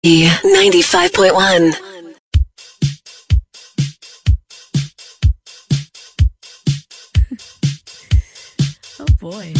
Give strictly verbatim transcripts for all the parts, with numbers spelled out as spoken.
ninety-five point one. Oh boy.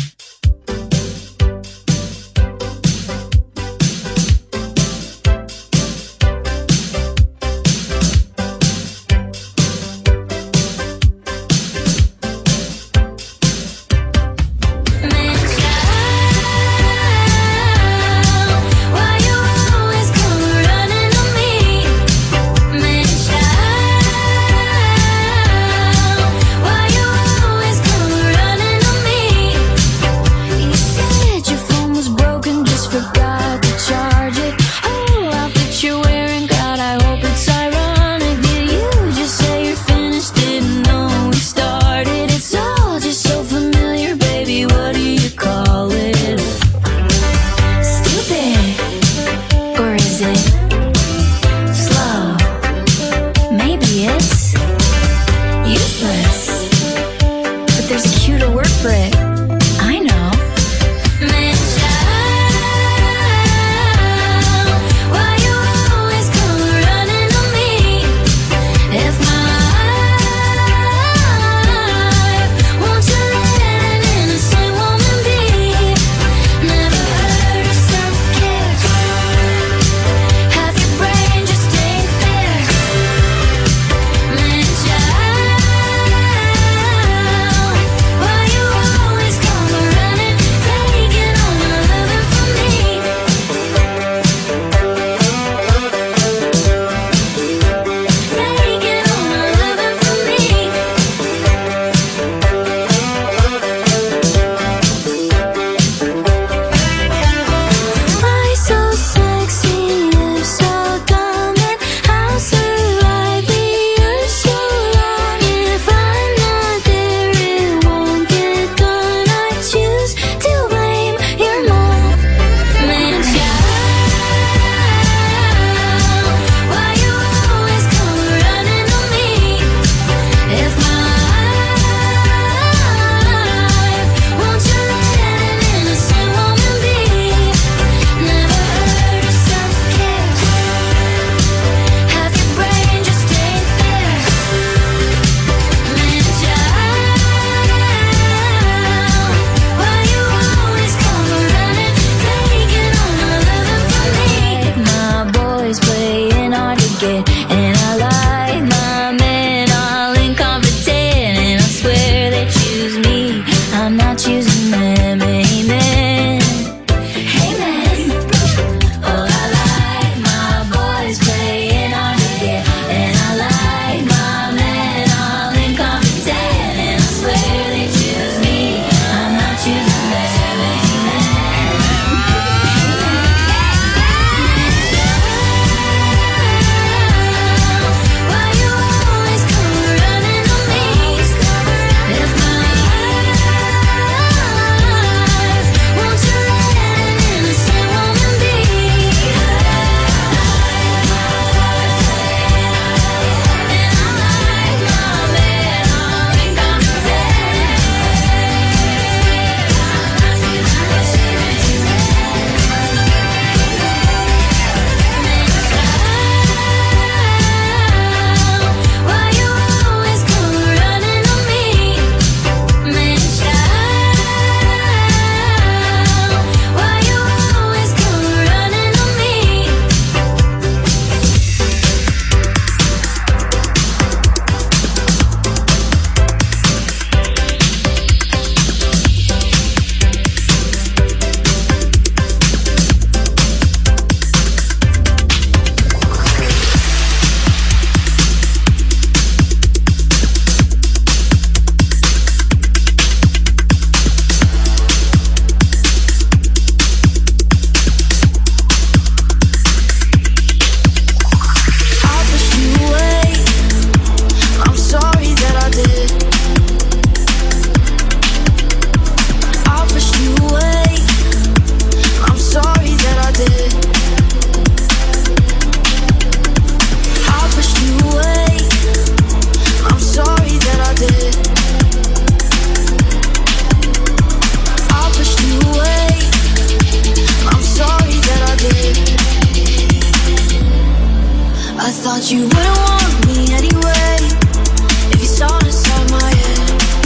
thought you wouldn't want me anyway if you saw inside my head.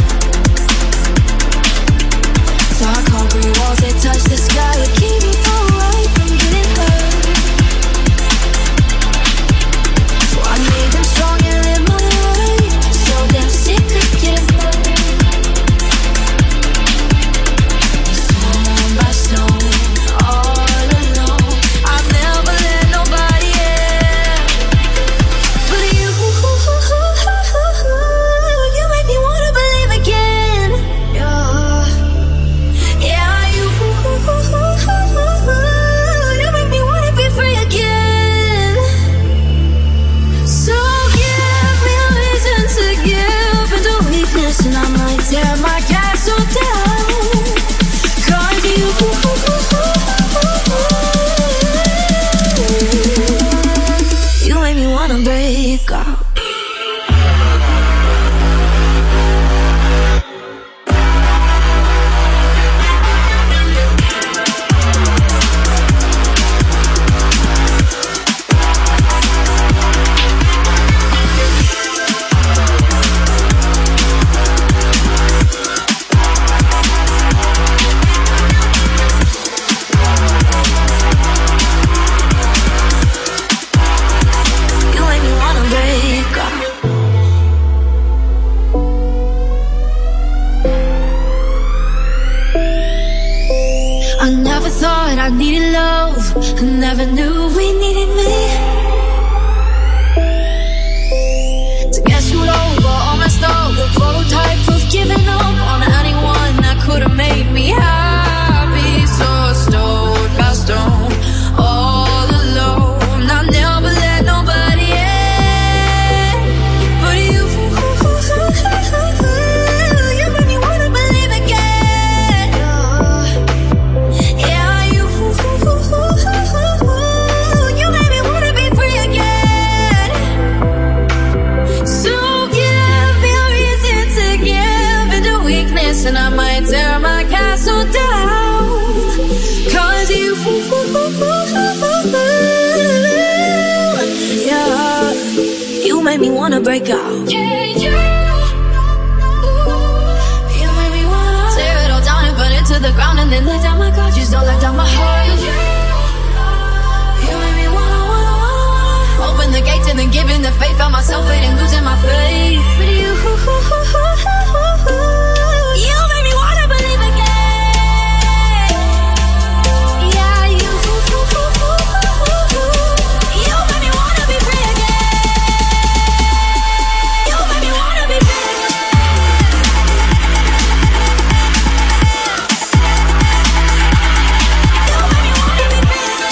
Dark concrete walls that touch the sky would keep me far away from getting hurt. So I made them strong and live my life, so damn sick of getting hurt. Stone by stone, all alone, I've never let nobody in. But you, you make me wanna believe again. Yeah, yeah, you, you make me wanna be free again. So give me a reason to give into weakness, and I might tear my castle down. Cause you, you make me wanna break out. You make me wanna break out. I never thought I needed love, I never knew we needed me. To get screwed over, all messed up, the prototype of giving up on anyone that could've made me happy. So stone by stone, all alone, I never let nobody in. But you, you make me wanna believe again. Yeah, you, you make me wanna be free again. So give me a reason to give into weakness, and I might tear my castle down. Cause you, yeah, you make me wanna break out. Yeah, you, you make me wanna tear it all down and burn it to the ground, and then let down my guard. Just don't let down my heart. You make me wanna, wanna, wanna, wanna open the gates and then giving the faith. Found myself fading, losing my faith. But you, you make me wanna believe again. Yeah, you, you make me wanna be free again. You make me wanna be free again. You make me wanna be free again.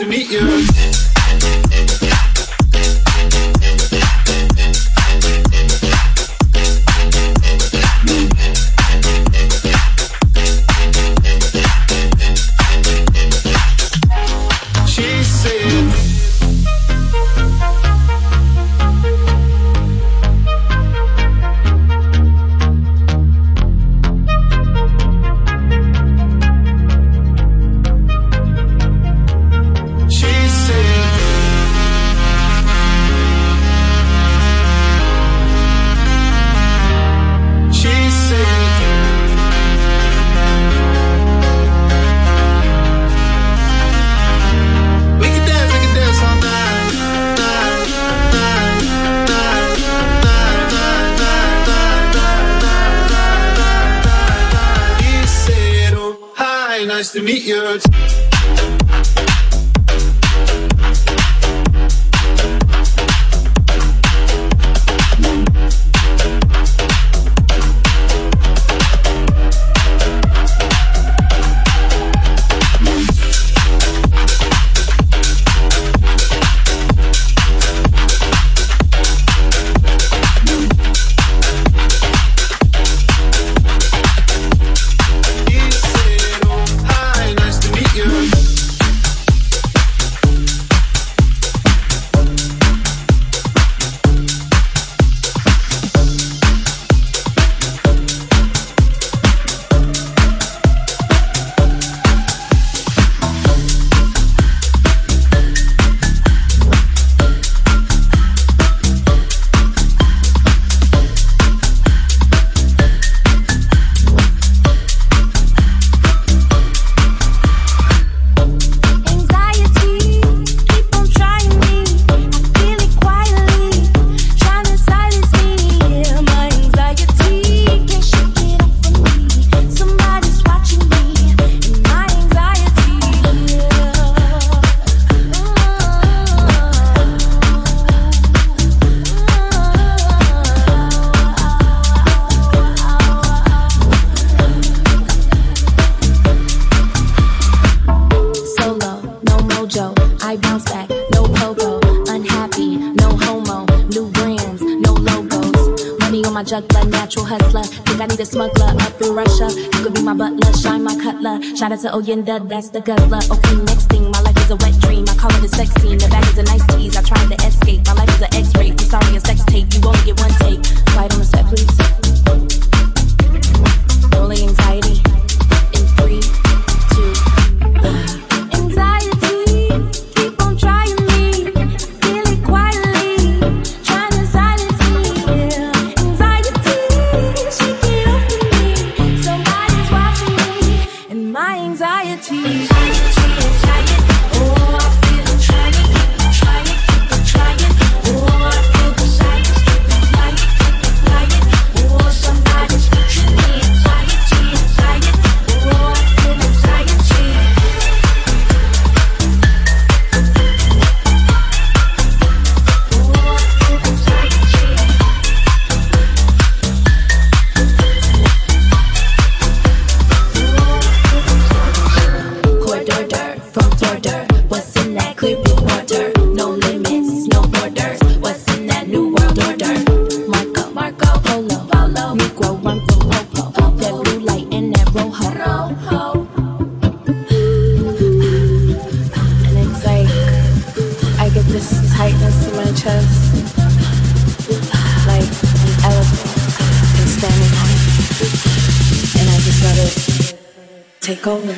to meet you. Nice to meet you. Juggler, natural hustler. Think I need a smuggler up in Russia. You could be my butler, shine my cutler. Shout out to Oyenda, that's the guzzler. Okay, next thing, my life is a wet dream. I call it a sex scene. The bag is a nice tease. I tried to escape. My life is an X-ray. I'm sorry, a sex tape. You only get one take. Quiet on the set, please. Only anxiety. In three, two, one. Anxiety, keep on trying me. Feel it quietly, trying to silence me. My anxiety, anxiety, anxiety. Oh, I feel it trying, keep on trying, keep on trying. Oh, I feel the silence, keep on lying, keep on lying. Oh, somebody's pushing me. Anxiety, anxiety. Oh, I feel anxiety. Oh, I feel anxiety. From Florida, what's in that clear blue water? No limits, no borders. What's in that new world order? Marco, Marco, Polo, Polo, Negro, one from Popo. That blue light and that rojo. rojo. And it's like I get this tightness in my chest, like an elephant is standing on it, and I just let it take over.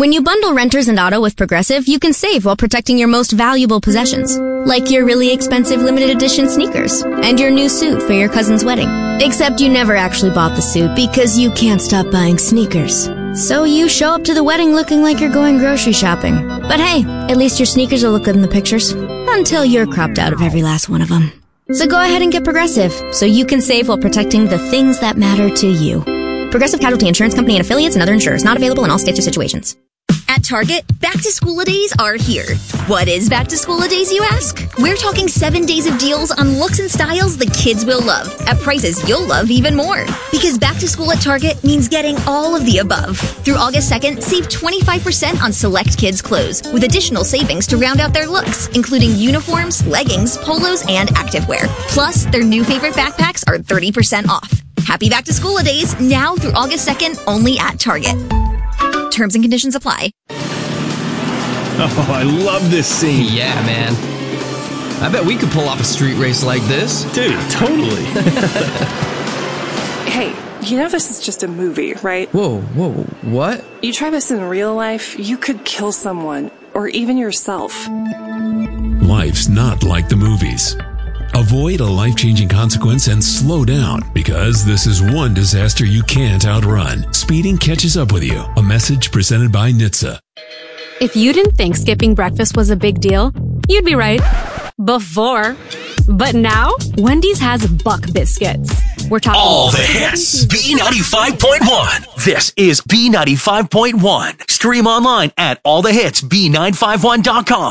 When you bundle renters and auto with Progressive, you can save while protecting your most valuable possessions, like your really expensive limited edition sneakers and your new suit for your cousin's wedding. Except you never actually bought the suit because you can't stop buying sneakers. So you show up to the wedding looking like you're going grocery shopping. But hey, at least your sneakers will look good in the pictures, until you're cropped out of every last one of them. So go ahead and get Progressive, so you can save while protecting the things that matter to you. Progressive Casualty Insurance Company and affiliates and other insurers. Not available in all states or situations. At Target, back-to-school-a-days are here. What is back-to-school-a-days, you ask? We're talking seven days of deals on looks and styles the kids will love, at prices you'll love even more. Because back-to-school at Target means getting all of the above. Through August second, save twenty-five percent on select kids' clothes, with additional savings to round out their looks, including uniforms, leggings, polos, and activewear. Plus, their new favorite backpacks are thirty percent off. Happy back-to-school-a-days, now through August second, only at Target. Terms and conditions apply. Oh, I love this scene. Yeah, man. I bet we could pull off a street race like this. Dude, totally. Hey, you know this is just a movie, right? Whoa, whoa, what? You try this in real life, you could kill someone, or even yourself. Life's not like the movies. Avoid a life-changing consequence and slow down, because this is one disaster you can't outrun. Speeding catches up with you. A message presented by N H T S A. If you didn't think skipping breakfast was a big deal, you'd be right. Before. But now, Wendy's has Buck Biscuits. We're talking all the hits. B ninety-five point one. This is B ninety-five point one. Stream online at all the hits B nine five one dot com.